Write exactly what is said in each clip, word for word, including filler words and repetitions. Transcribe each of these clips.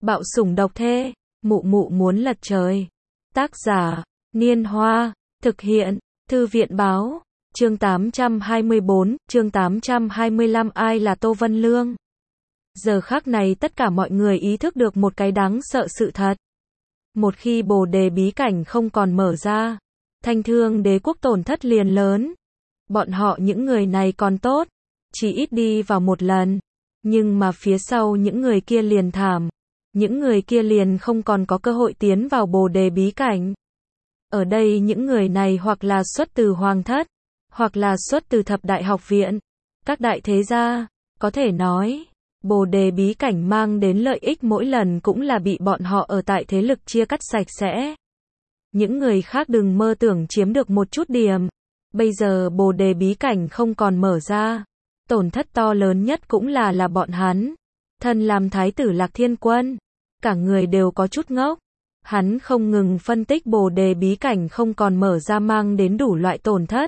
Bạo sủng độc thê, mụ mụ muốn lật trời. Tác giả, Niên Hoa, thực hiện, Thư viện Báo, chương tám trăm hai mươi bốn, chương tám trăm hai mươi lăm ai là Tô Vân Lương? Giờ khắc này tất cả mọi người ý thức được một cái đáng sợ sự thật. Một khi bồ đề bí cảnh không còn mở ra, Thanh Thương Đế quốc tổn thất liền lớn. Bọn họ những người này còn tốt, chỉ ít đi vào một lần. Nhưng mà phía sau những người kia liền thảm. Những người kia liền không còn có cơ hội tiến vào bồ đề bí cảnh. Ở đây những người này hoặc là xuất từ hoàng thất, hoặc là xuất từ thập đại học viện, các đại thế gia, có thể nói, bồ đề bí cảnh mang đến lợi ích mỗi lần cũng là bị bọn họ ở tại thế lực chia cắt sạch sẽ. Những người khác đừng mơ tưởng chiếm được một chút điểm. Bây giờ bồ đề bí cảnh không còn mở ra, tổn thất to lớn nhất cũng là là bọn hắn. Thân làm thái tử Lạc Thiên Quân, cả người đều có chút ngốc. Hắn không ngừng phân tích bồ đề bí cảnh không còn mở ra mang đến đủ loại tổn thất.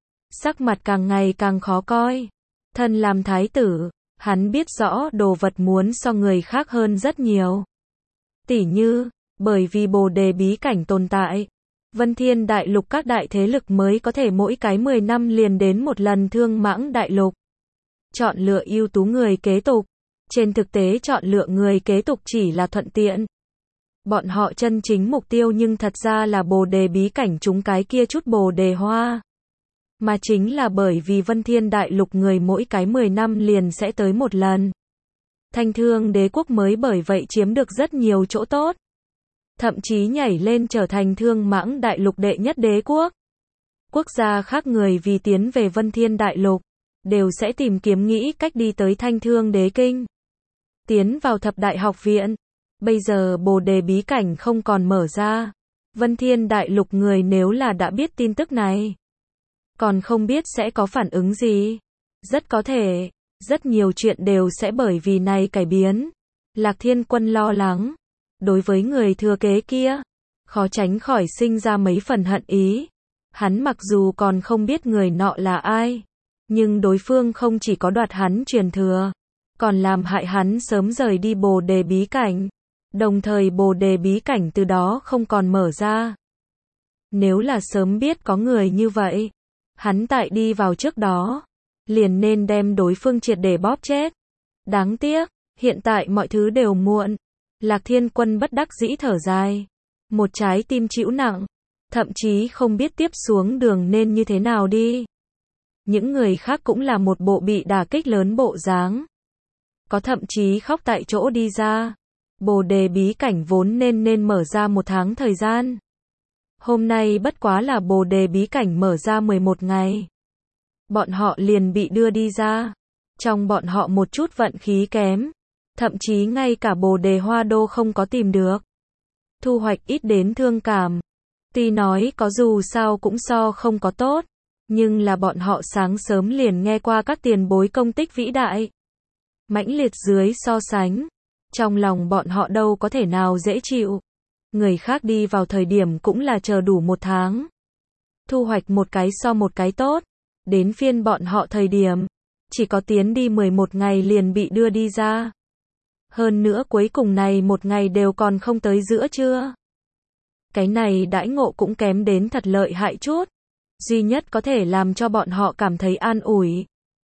Sắc mặt càng ngày càng khó coi. Thân làm thái tử, hắn biết rõ đồ vật muốn so người khác hơn rất nhiều. Tỉ như, bởi vì bồ đề bí cảnh tồn tại, Vân Thiên Đại Lục các đại thế lực mới có thể mỗi cái mười năm liền đến một lần Thương Mãng Đại Lục. Chọn lựa ưu tú người kế tục. Trên thực tế chọn lựa người kế tục chỉ là thuận tiện. Bọn họ chân chính mục tiêu nhưng thật ra là bồ đề bí cảnh chúng cái kia chút bồ đề hoa. Mà chính là bởi vì Vân Thiên Đại Lục người mỗi cái mười năm liền sẽ tới một lần. Thanh Thương Đế quốc mới bởi vậy chiếm được rất nhiều chỗ tốt. Thậm chí nhảy lên trở thành Thương Mãng Đại Lục đệ nhất đế quốc. Quốc gia khác người vì tiến về Vân Thiên Đại Lục, đều sẽ tìm kiếm nghĩ cách đi tới Thanh Thương Đế Kinh. Tiến vào thập đại học viện. Bây giờ bồ đề bí cảnh không còn mở ra. Vân Thiên Đại Lục người nếu là đã biết tin tức này, còn không biết sẽ có phản ứng gì. Rất có thể, rất nhiều chuyện đều sẽ bởi vì này cải biến. Lạc Thiên Quân lo lắng. Đối với người thừa kế kia, khó tránh khỏi sinh ra mấy phần hận ý. Hắn mặc dù còn không biết người nọ là ai, nhưng đối phương không chỉ có đoạt hắn truyền thừa, còn làm hại hắn sớm rời đi bồ đề bí cảnh. Đồng thời bồ đề bí cảnh từ đó không còn mở ra. Nếu là sớm biết có người như vậy, hắn tại đi vào trước đó, liền nên đem đối phương triệt để bóp chết. Đáng tiếc, hiện tại mọi thứ đều muộn. Lạc Thiên Quân bất đắc dĩ thở dài. Một trái tim chịu nặng. Thậm chí không biết tiếp xuống đường nên như thế nào đi. Những người khác cũng là một bộ bị đả kích lớn bộ dáng. Có thậm chí khóc tại chỗ đi ra. Bồ đề bí cảnh vốn nên nên mở ra một tháng thời gian. Hôm nay bất quá là bồ đề bí cảnh mở ra mười một ngày. Bọn họ liền bị đưa đi ra. Trong bọn họ một chút vận khí kém. Thậm chí ngay cả bồ đề hoa đô không có tìm được. Thu hoạch ít đến thương cảm. Tuy nói có dù sao cũng so không có tốt. Nhưng là bọn họ sáng sớm liền nghe qua các tiền bối công tích vĩ đại. Mãnh liệt dưới so sánh. Trong lòng bọn họ đâu có thể nào dễ chịu. Người khác đi vào thời điểm cũng là chờ đủ một tháng. Thu hoạch một cái so một cái tốt. Đến phiên bọn họ thời điểm, chỉ có tiến đi mười một ngày liền bị đưa đi ra. Hơn nữa cuối cùng này một ngày đều còn không tới giữa trưa. Cái này đãi ngộ cũng kém đến thật lợi hại chút. Duy nhất có thể làm cho bọn họ cảm thấy an ủi.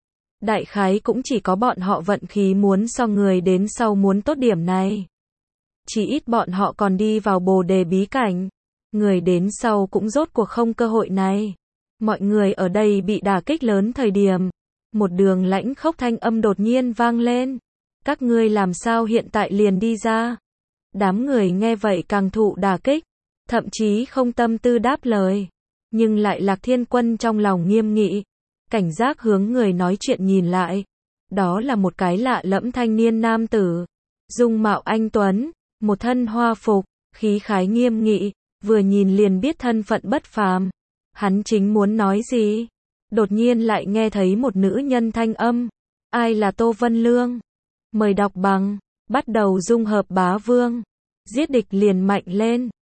Đại khái cũng chỉ có bọn họ vận khí muốn so người đến sau muốn tốt điểm này. Chỉ ít bọn họ còn đi vào bồ đề bí cảnh. Người đến sau cũng rốt cuộc không cơ hội này. Mọi người ở đây bị đả kích lớn thời điểm. Một đường lãnh khốc thanh âm đột nhiên vang lên. Các ngươi làm sao hiện tại liền đi ra? Đám người nghe vậy càng thụ đả kích. Thậm chí không tâm tư đáp lời. Nhưng lại Lạc Thiên Quân trong lòng nghiêm nghị. Cảnh giác hướng người nói chuyện nhìn lại. Đó là một cái lạ lẫm thanh niên nam tử. Dung mạo anh tuấn, một thân hoa phục, khí khái nghiêm nghị, vừa nhìn liền biết thân phận bất phàm. Hắn chính muốn nói gì? Đột nhiên lại nghe thấy một nữ nhân thanh âm. Ai là Tô Vân Lương? Mời đọc bằng. Bắt đầu dung hợp bá vương. Giết địch liền mạnh lên.